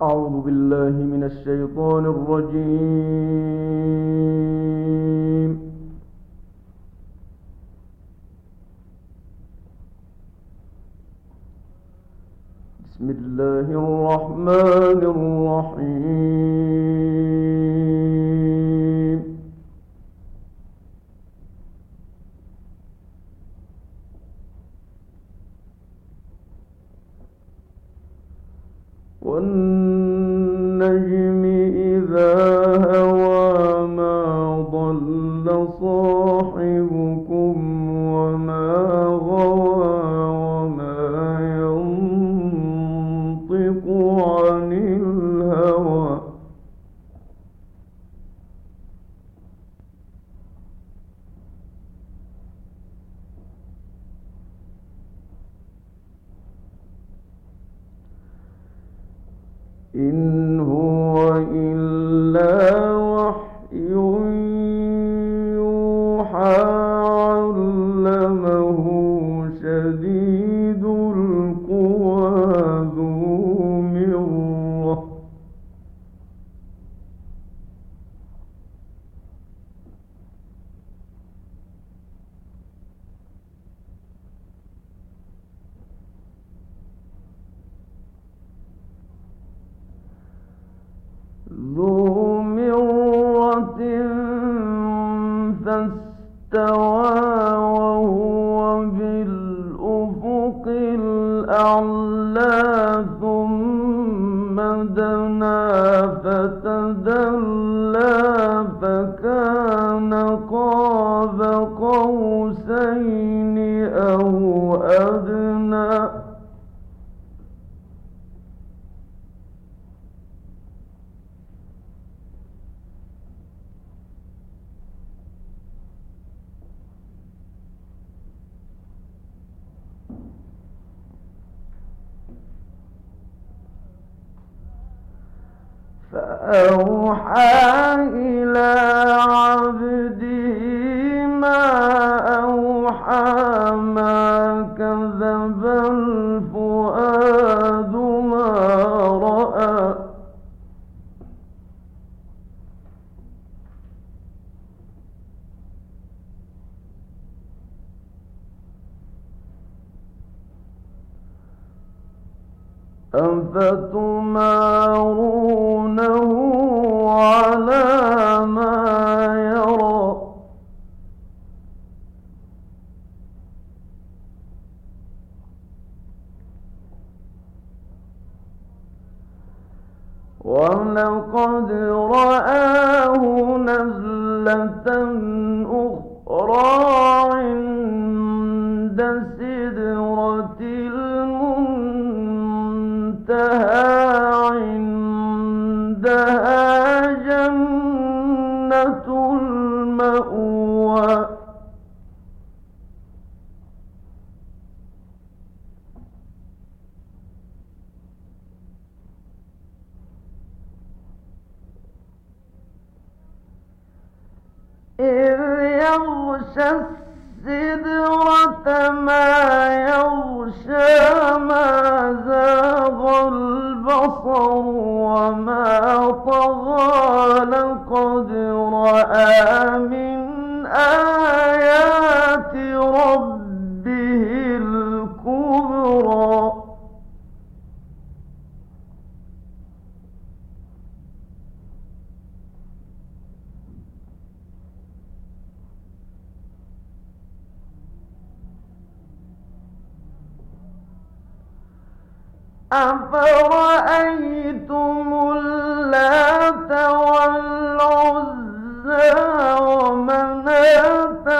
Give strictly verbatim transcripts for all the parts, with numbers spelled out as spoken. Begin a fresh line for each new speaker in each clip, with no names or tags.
أعوذ بالله من الشيطان الرجيم. بسم الله الرحمن الرحيم. والنجم إذا هوى ما ضل صاحبكم وما غوى وما ينطق عن الهوى إن هو إلا وحي يوحى علمه شديد القوى ذو مرة ذو مرة فاستوى وهو بالأفق الأعلى ثم دنا فتدلى فكان قاب قوسين أو أدنى فأوحى إلى عبده ما أوحى ما كذب الفؤاد ما رأى أفتمارونه على ما يرى ولقد رآه نزلة أخرى عند سدرة المنتهى عندها جنة المأوى إذ يغشى السدرة ما يغشى ما زاغ البصر وما طغى لقد رأى من آيات ربه الكبرى أفرأيتم اللات والعزى ومناة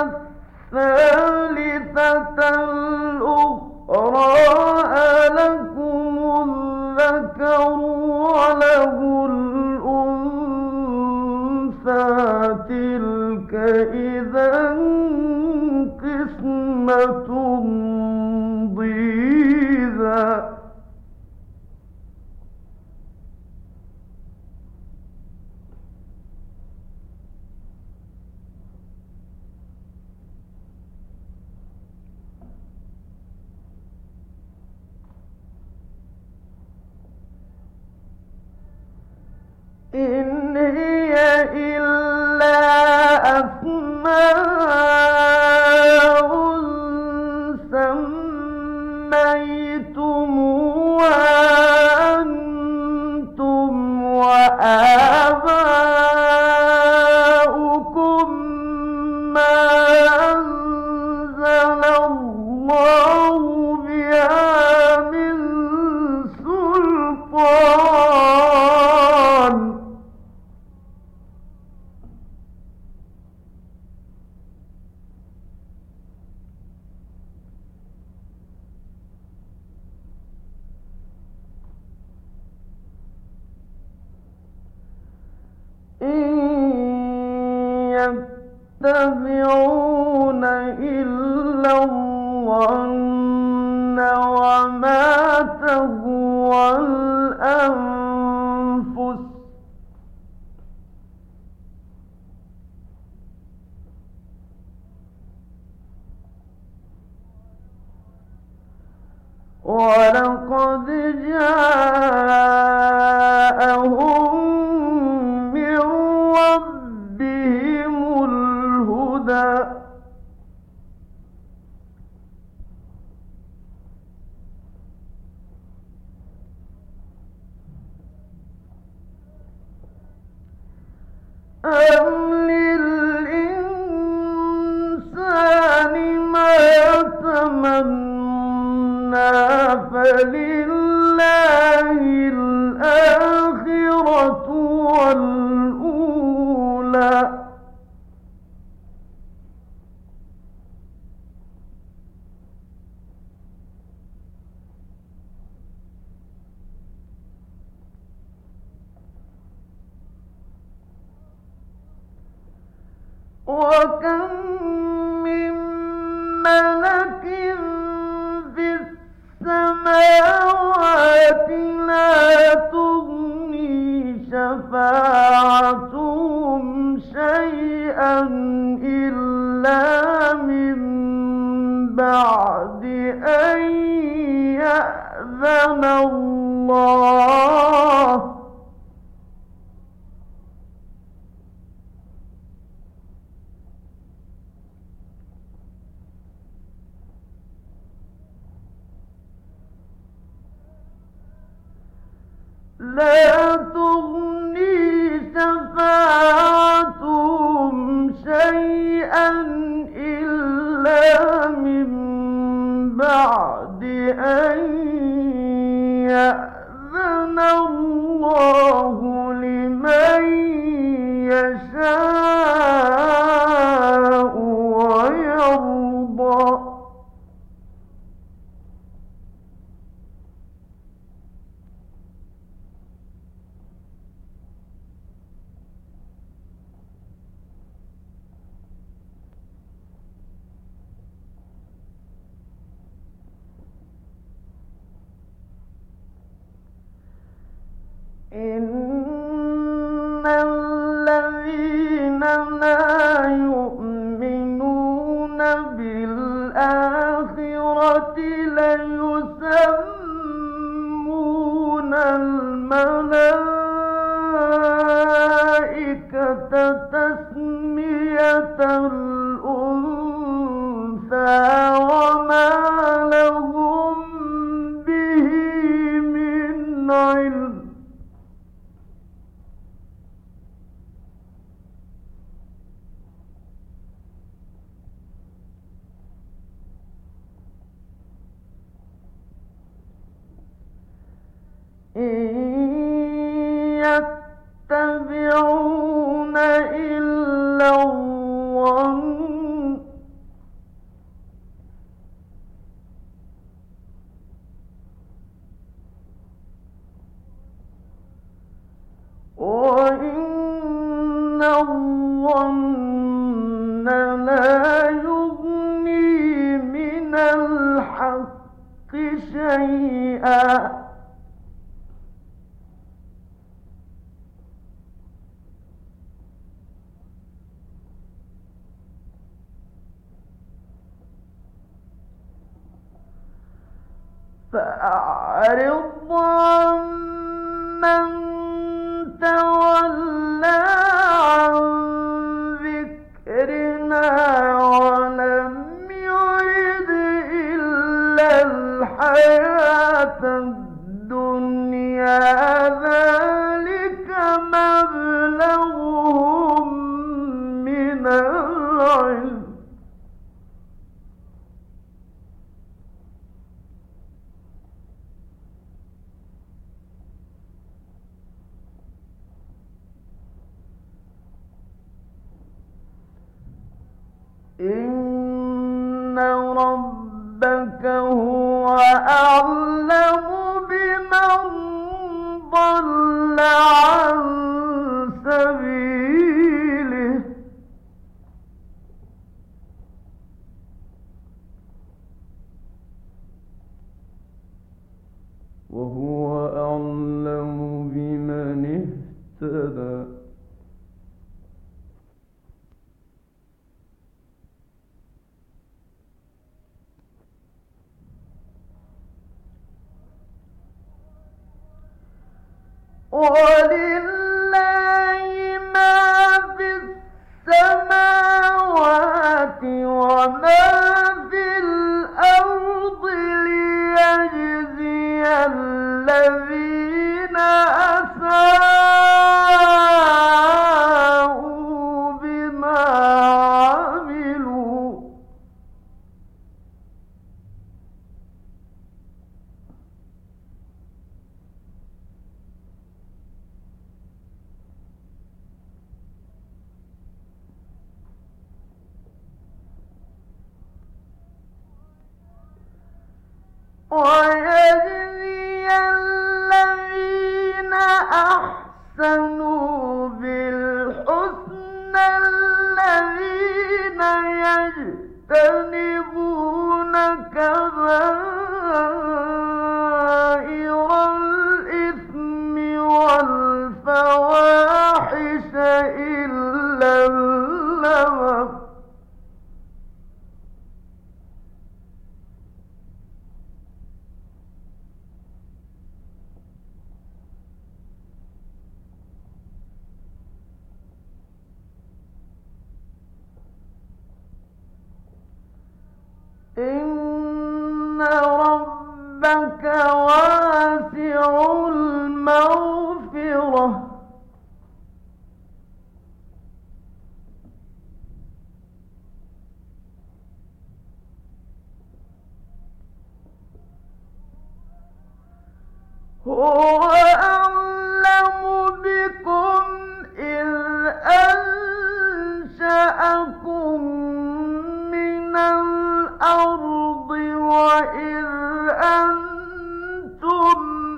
الثالثة الأخرى ألكم الذكر وله الأنثى تلك إذا قسمة ضيزى يتبعون إلا الظن وما تهوى الأنفس ولقد جاءهم من ربهم الهدى أم للإنسان ما تمنى فلله الآخرة والأولى وكم من ملك في السماوات لا تغني شفاعتهم شيئا إلا من بعد أن يأذن الله لا تغني شفاعتهم شيئا إلا من بعد أن يأذن الله لمن يشاء ويرضى إن الذين لا يؤمنون بالآخرة ليسمون الملائكة تسمية الأنثى وما لهم به من علم إن يتبعون إلا الظن وإن الظن لا يغني من الحق شيئا فأعرض عمن تولى عن ذكرنا ولم يرد إلا الحياة الدنيا ذلك مبلغهم من العلم إن ربك هو أعلم بمن ضل عن سبيله وهو أعلم بمن اهتدى. ولله ما في السماوات وما في الأرض ليجزي الذين أساءوا بما عملوا. ويجزي الذين أحسنوا بالحسنى الذين يجتنبون كبائر الإثم والفواحش إلا اللمم إن ربك واسع المغفرة هو أعلم بكم إذ أنشأكم من الأرض وإذ أنتم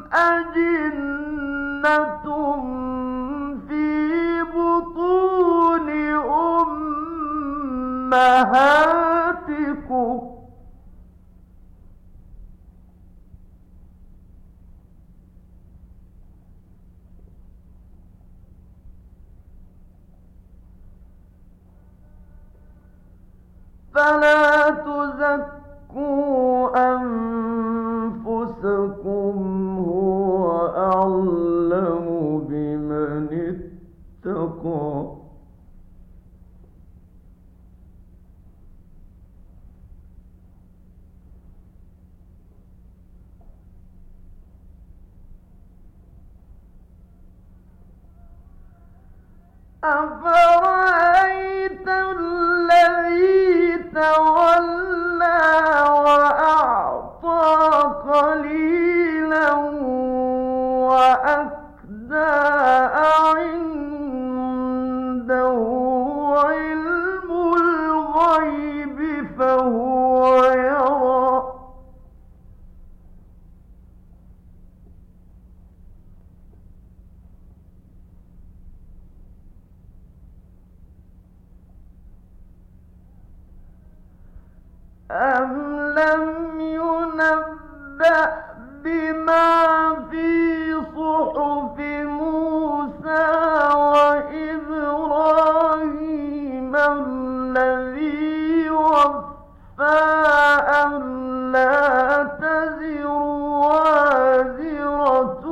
أجنة في بطون أمهاتكم فلا تزكوا أنفسكم هو أعلم بمن اتقى. أفرأيت الذي تولى وأعطى قليلا وأكدى عنده علم الغيب فهو يرى أم لم ينبأ بما في صحف موسى وإبراهيم الذي وفى ألا تزر وازرة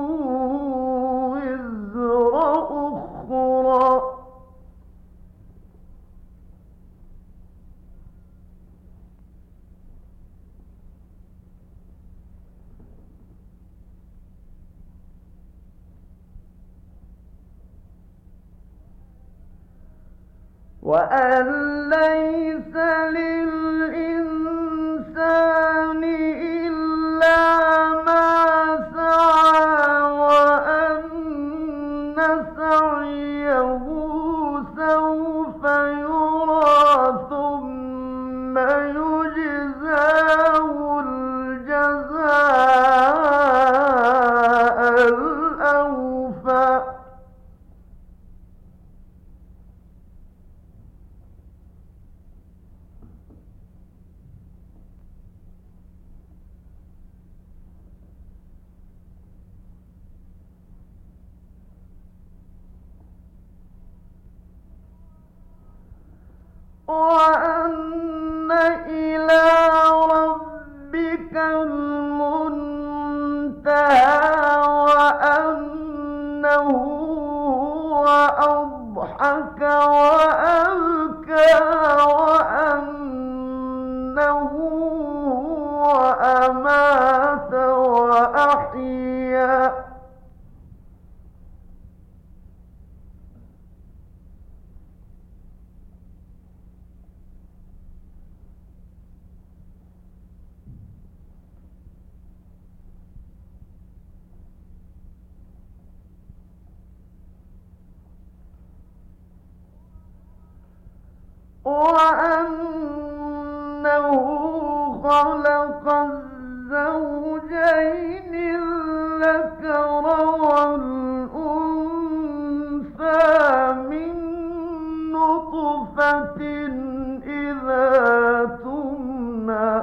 وزر أخرى وأن ليس للإنسان إلا ما سعى وأن سعيه سوف يرى ثم يجزاه الجزاء الأوفى وأن إلى ربك المنتهى وأنه هو أضحك وأبكى وأنه هو أمات وأحيا وأنه خلق الزوجين الذكر والأنثى من نطفة إذا تمنى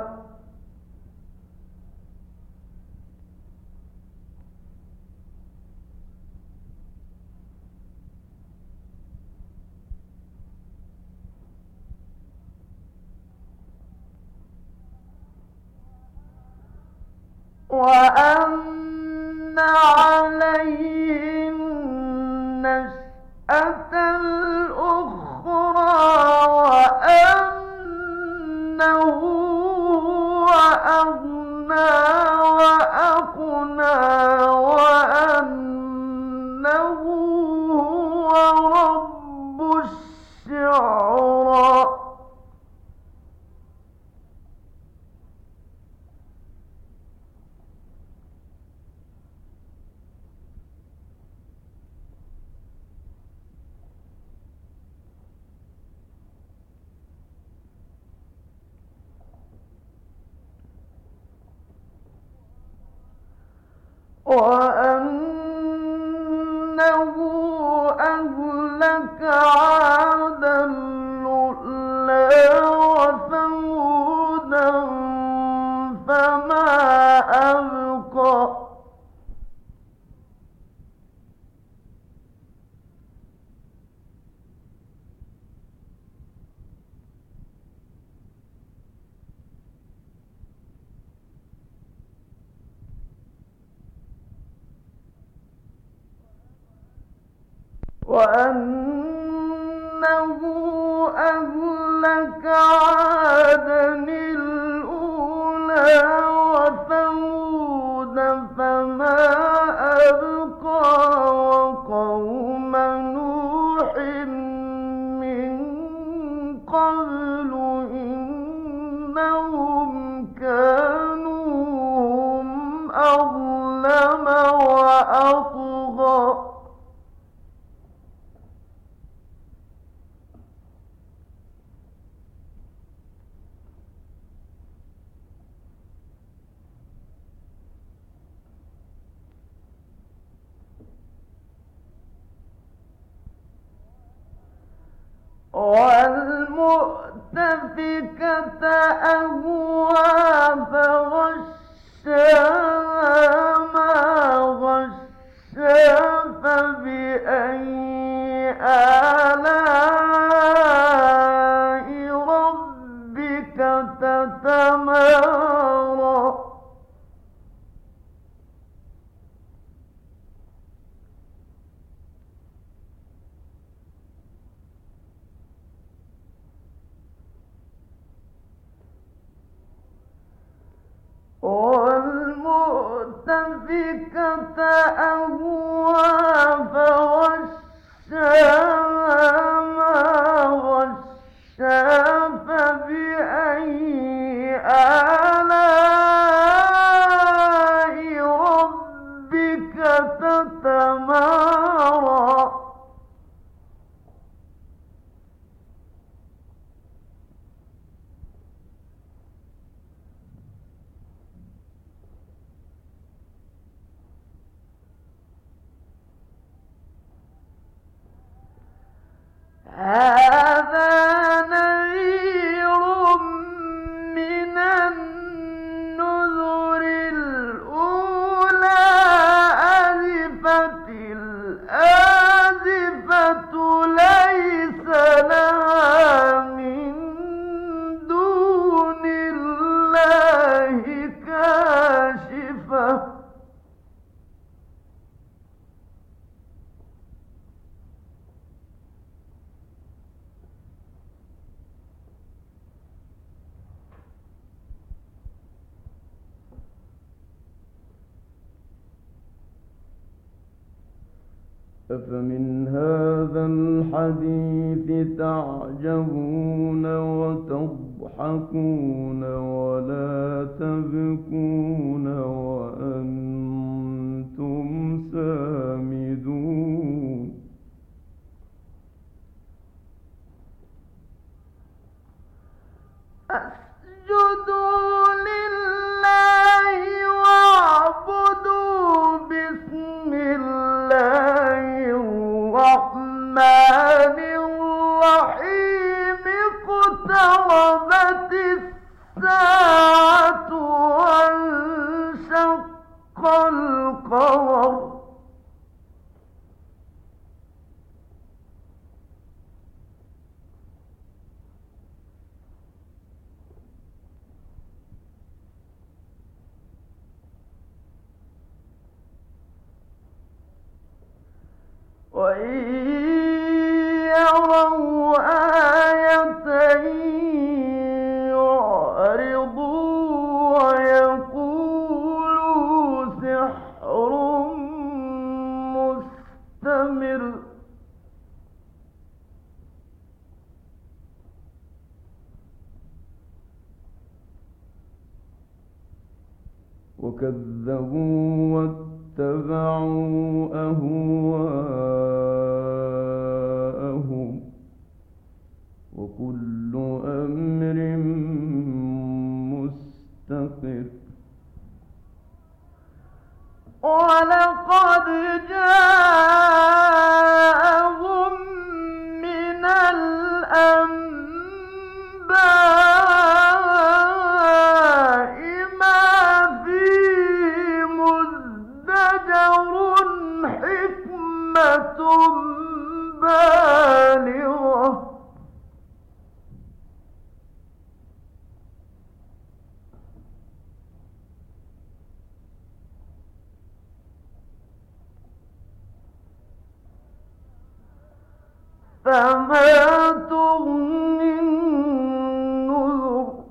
وأن عليه النشأة الأخرى وأنه هو أغنى وأقنى وأنه هو رب الشعرى وأنه أهلك عادا الأولى وثمودا فما أبقى وأنه أهلك عادا الأولى وثمود فما أبقى وقوم نوح من قبل إنهم كانوا هم أظلم وأطغى والمؤتفكة أهوى فغشاها ما غشا فبأي آلاء ربك تتمارى والمؤتفكة أهوى فغشاها ما غشا فبأي آلاء ربك تتمارى
أفمن هذا الحديث تعجبون وتضحكون ولا تبكون وأنتم سامدون
اسجدوا لله واعبدوا باسم الله الرحمن الرحيم اقتربت الساعة وانشق القمر وإن يروا آية يعرضوا ويقولوا سحر مستمر
وكذبوا واتبعوا أهواءهم وكل أمر مستقر
ولقد جاءهم من الأنباء ما فيه مزدجر حكمة بالغة فما تغني النذر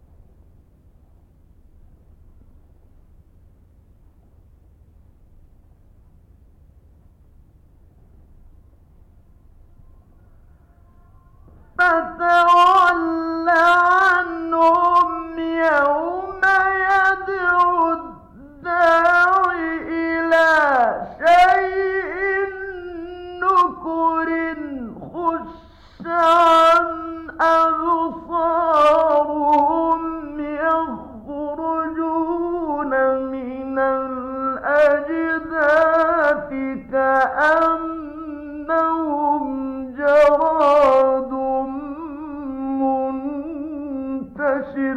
فتول عنهم يوم يدعو الداعي إلى شيء نكر خش عن أبصارهم يخرجون من الأجداث كأنهم جراد منتشر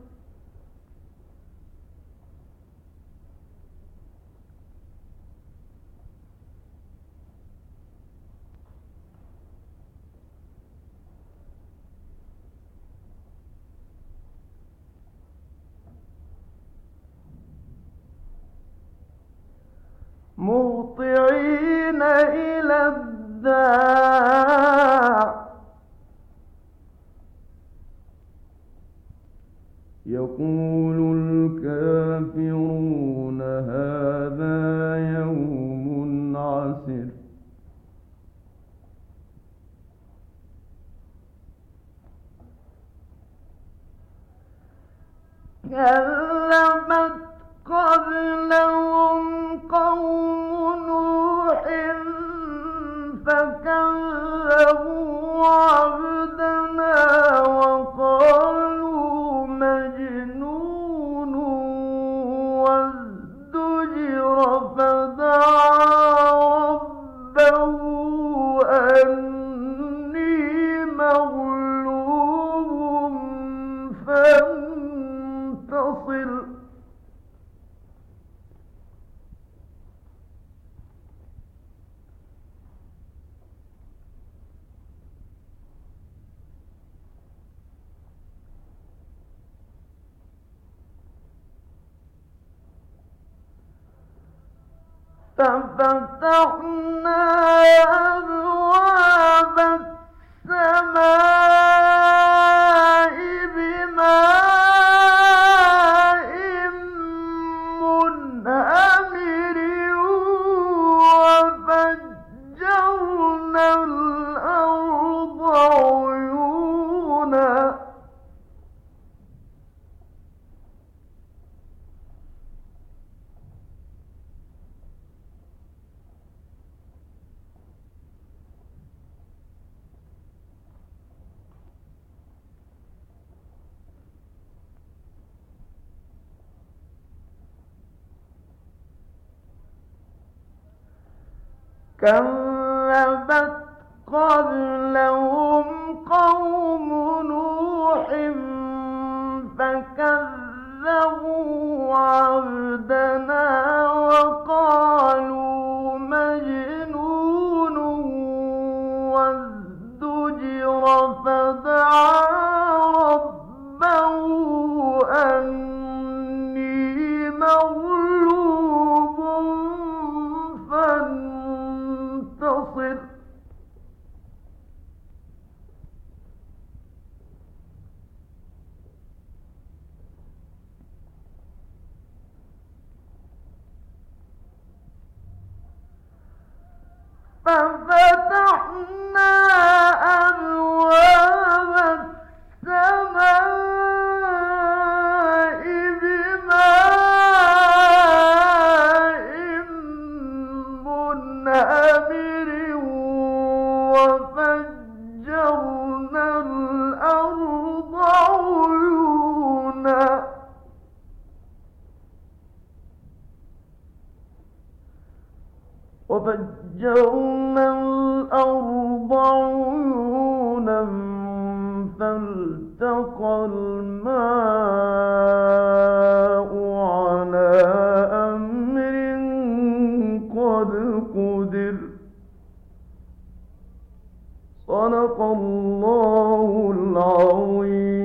مهطعين إلى الداع
يقول الكافرون هذا يوم عسر
كذبت قبلهم قوم نوح فكذبوا عبدنا وقالوا مجنون وازدجر فدعا ربه أني مغلوب فانتصر ففتحنا أبواب السماء بماء منهمر وفجرنا الأرض عيونا كذبت قبلهم قوم نوح فكذبوا عبدنا وقالوا مجنون وازدجر فدعا ربه أني مغلوب فانتصر ففتحنا أبواب السماء بماء منهمر وفجرنا الأرض عيونا وفجرنا الأرض عيونا فالتقى الماء على أمر قد قدر صدق الله العظيم.